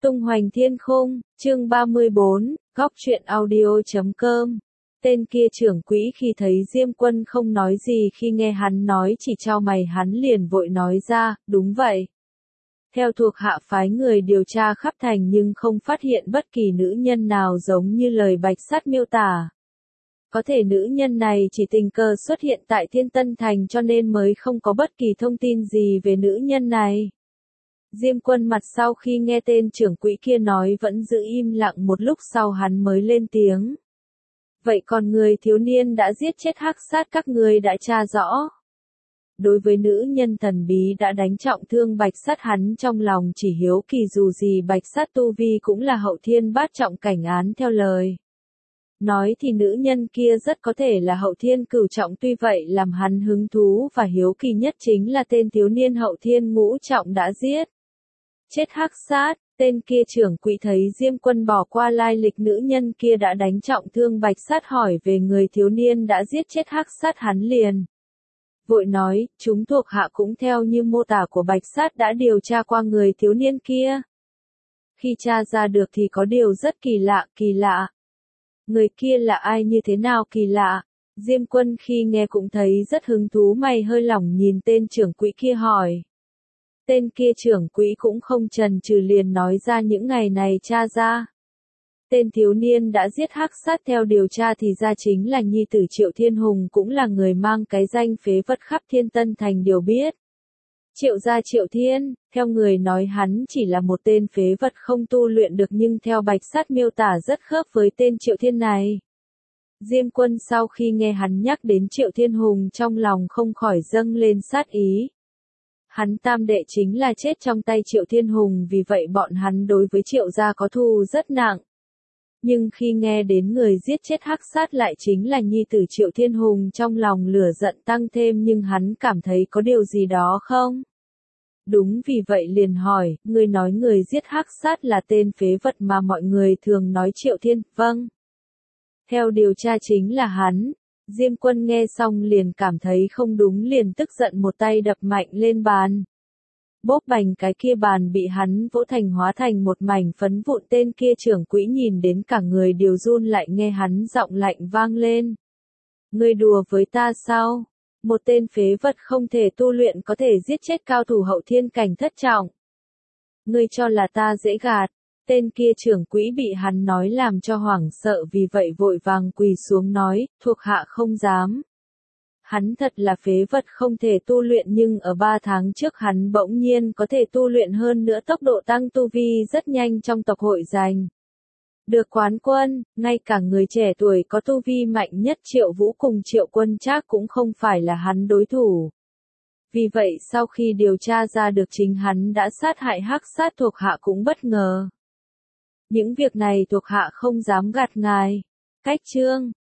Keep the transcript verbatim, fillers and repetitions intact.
Tung hoành thiên khung, chương ba mươi bốn, góc truyện audio chấm com. Tên kia trưởng quỹ khi thấy Diêm Quân không nói gì, khi nghe hắn nói chỉ chau mày, hắn liền vội nói ra, đúng vậy. Theo thuộc hạ phái người điều tra khắp thành nhưng không phát hiện bất kỳ nữ nhân nào giống như lời Bạch Sát miêu tả. Có thể nữ nhân này chỉ tình cờ xuất hiện tại Thiên Tân Thành cho nên mới không có bất kỳ thông tin gì về nữ nhân này. Diêm Quân mặt sau khi nghe tên trưởng quỹ kia nói vẫn giữ im lặng, một lúc sau hắn mới lên tiếng. Vậy còn người thiếu niên đã giết chết Hắc Sát các ngươi đã tra rõ? Đối với nữ nhân thần bí đã đánh trọng thương Bạch Sát, hắn trong lòng chỉ hiếu kỳ, dù gì Bạch Sát tu vi cũng là hậu thiên bát trọng cảnh án theo lời. Nói thì nữ nhân kia rất có thể là hậu thiên cửu trọng, tuy vậy làm hắn hứng thú và hiếu kỳ nhất chính là tên thiếu niên hậu thiên ngũ trọng đã giết chết Hắc Sát. Tên kia trưởng quỹ thấy Diêm Quân bỏ qua lai lịch nữ nhân kia đã đánh trọng thương Bạch Sát, hỏi về người thiếu niên đã giết chết Hắc Sát, hắn liền vội nói, chúng thuộc hạ cũng theo như mô tả của Bạch Sát đã điều tra qua người thiếu niên kia. Khi tra ra được thì có điều rất kỳ lạ, kỳ lạ. Người kia là ai, như thế nào kỳ lạ? Diêm Quân khi nghe cũng thấy rất hứng thú, mày hơi lỏng nhìn tên trưởng quỹ kia hỏi. Tên kia trưởng quỹ cũng không chần chừ liền nói ra những ngày này tra ra. Tên thiếu niên đã giết Hắc Sát theo điều tra thì ra chính là nhi tử Triệu Thiên Hùng, cũng là người mang cái danh phế vật khắp Thiên Tân Thành đều biết. Triệu gia Triệu Thiên, theo người nói hắn chỉ là một tên phế vật không tu luyện được, nhưng theo Bạch Sát miêu tả rất khớp với tên Triệu Thiên này. Diêm Quân sau khi nghe hắn nhắc đến Triệu Thiên Hùng trong lòng không khỏi dâng lên sát ý. Hắn tam đệ chính là chết trong tay Triệu Thiên Hùng, vì vậy bọn hắn đối với Triệu gia có thù rất nặng. Nhưng khi nghe đến người giết chết Hắc Sát lại chính là nhi tử Triệu Thiên Hùng, trong lòng lửa giận tăng thêm, nhưng hắn cảm thấy có điều gì đó không đúng, vì vậy liền hỏi, ngươi nói người giết Hắc Sát là tên phế vật mà mọi người thường nói Triệu Thiên, vâng. Theo điều tra chính là hắn. Diêm Quân nghe xong liền cảm thấy không đúng, liền tức giận một tay đập mạnh lên bàn. Bốp bành, cái kia bàn bị hắn vỗ thành hóa thành một mảnh phấn vụn. Tên kia trưởng quỹ nhìn đến cả người đều run, lại nghe hắn giọng lạnh vang lên. Ngươi đùa với ta sao? Một tên phế vật không thể tu luyện có thể giết chết cao thủ hậu thiên cảnh thất trọng. Ngươi cho là ta dễ gạt? Tên kia trưởng quỹ bị hắn nói làm cho hoảng sợ, vì vậy vội vàng quỳ xuống nói, thuộc hạ không dám. Hắn thật là phế vật không thể tu luyện, nhưng ở ba tháng trước hắn bỗng nhiên có thể tu luyện, hơn nữa tốc độ tăng tu vi rất nhanh, trong tộc hội giành được quán quân, ngay cả người trẻ tuổi có tu vi mạnh nhất Triệu Vũ cùng Triệu Quân Trác cũng không phải là hắn đối thủ. Vì vậy sau khi điều tra ra được chính hắn đã sát hại Hắc Sát, thuộc hạ cũng bất ngờ. Những việc này thuộc hạ không dám gạt ngài. Cách chương